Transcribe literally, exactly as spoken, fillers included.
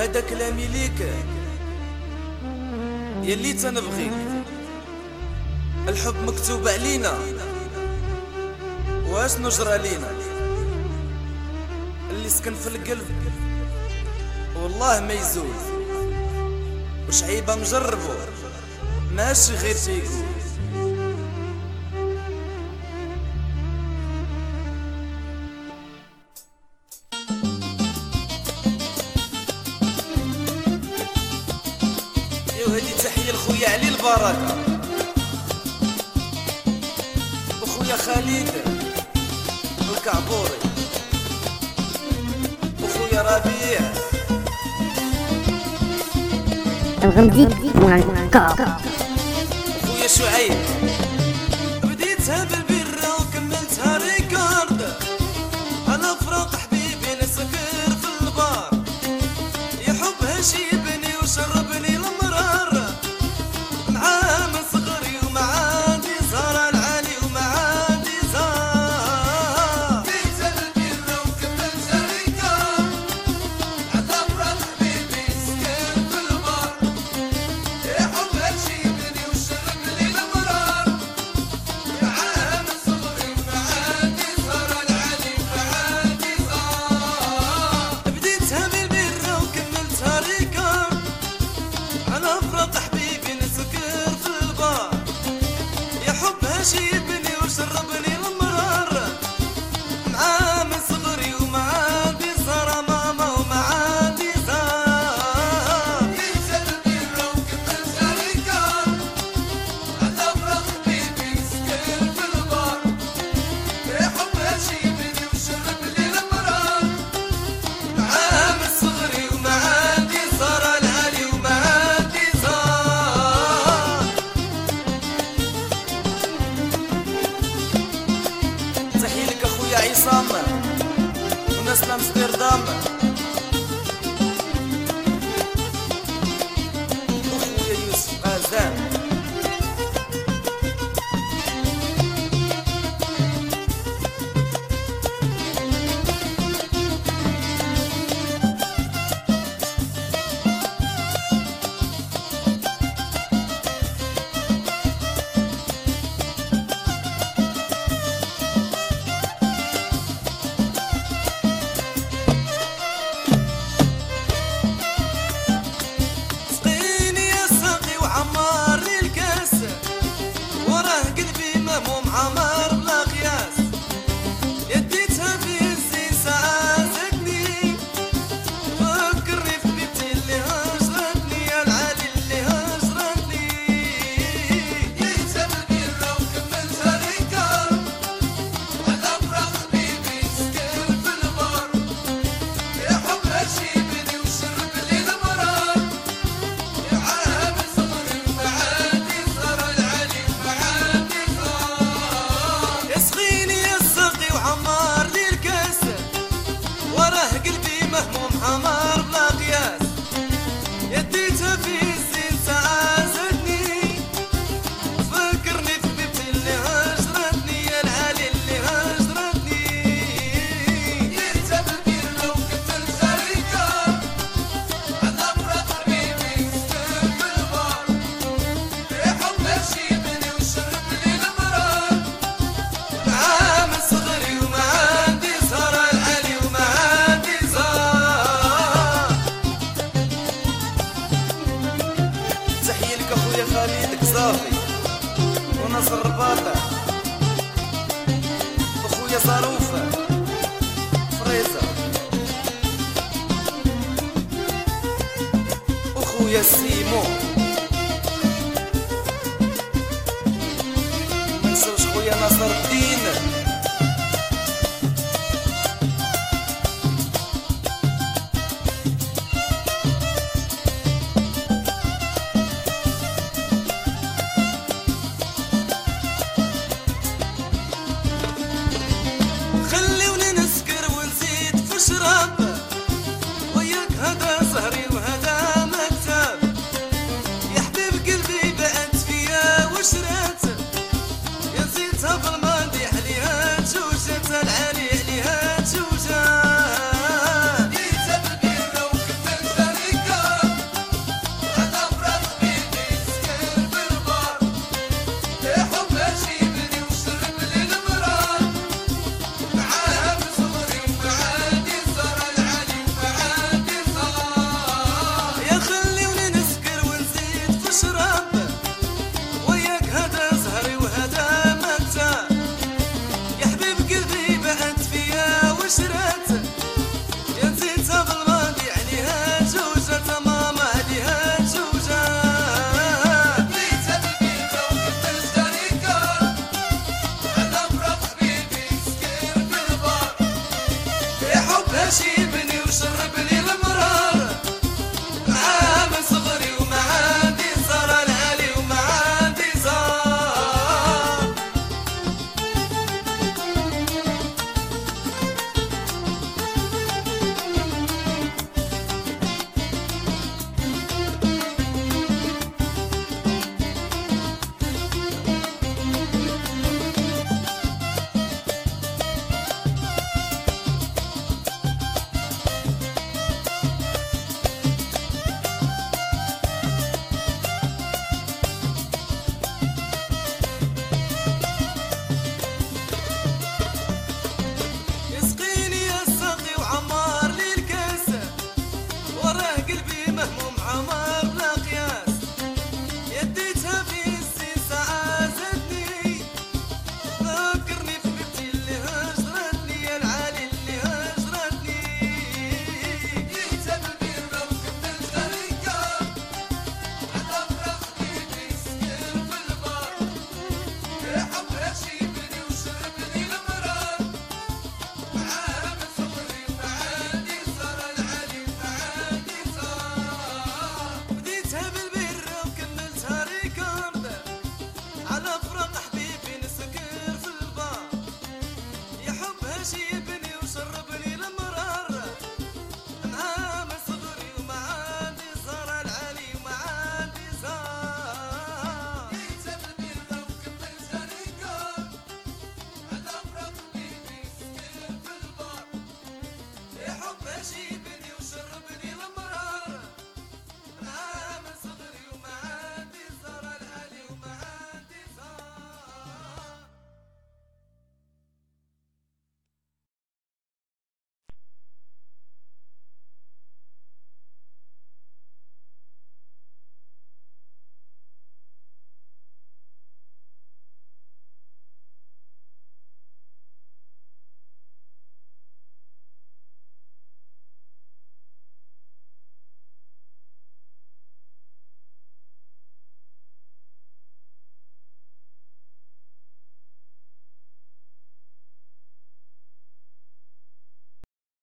وهذا كلامي ليك يلي تنبغيك. الحب مكتوب علينا واش نجرى لينا، اللي سكن في القلب والله ما يزول، وش عيبة مجربو ماشي غير تيقول. وهذه تحية لخويا علي البركة وخويا خالد الكعبوري وخويا ربيع الغمدي والكا وخويا شعيب. بديتها بالبرة وكملتها ريكورد، انا فراق حبيبي نسكر في البار، يا حبها شيبني وشربني المرار، معاه من صغري ومعادي زهر العالي ومعادي زهر. بديتها بالبرة وكملتها ريكورد، انا فراق حبيبي نسكر في البار، يا حبها شيبني وشربني المرار، معاه من صغري ومعادي زهر العالي ومعادي زهر. بديتها بالبرة وكملتها ريكورد، انا فراق حبيبي نسكر في البار، يا حبها شيبني وشربني المرار، معاه من صغري ومعادي زهرة ماما ومعادي زهر. بديتها بالبرة وكملتها ريكورد، انا فراق حبيبي نسكر في البار، يا حبها شيبني وشربني المرار، معاه من صغري ومعادي زهرة العالي ومعادي زهر. تحية لك اخويا عصام وناس امستردام واخويا يوسف غازان. سقيني يا ساقي وعمار لي الكاس، وراه قلبي مهموم عمار بلا قياس، يديتها في الزين ساعة زادني، فكرني في بيتي اللي هجرتني، يا العالي اللي هجرتني. بديتها بالبرة وكملتها ريكورد، انا فراق حبيبي نسكر في البار، يا حبها شيبني وشربني المرار، معاها من صغري ومعادي زهر العالي ومعادي زهر. يسقيني يا ساقي وعمار لي الكاس، وراه قلبي مهموم عمار بلا قياس، يديتها في الزين ساعة زادني، فكرني في بيتي اللي هجرتني، يا العالي اللي هجرتني. بديتها بالبرة وكملتها ريكورد، انا فراق حبيبي نسكر في البار، يا حبها شيبني وشربني المرار، معاه من صغري ومعادي زهر العالي ومعادي زهر. تحية لك اخويا خالد قصافي ونصر الرباطة واخويا صاروفة فريزة واخويا سيمو، منسوش خويا ناصر الدين. خليوني نسكر ونزيد في شراب، وياك هذا سهري وهذا مكتب، يا حبيب قلبي بعت فيا وشرات، يا نسيتها بالماضي عليها ماشي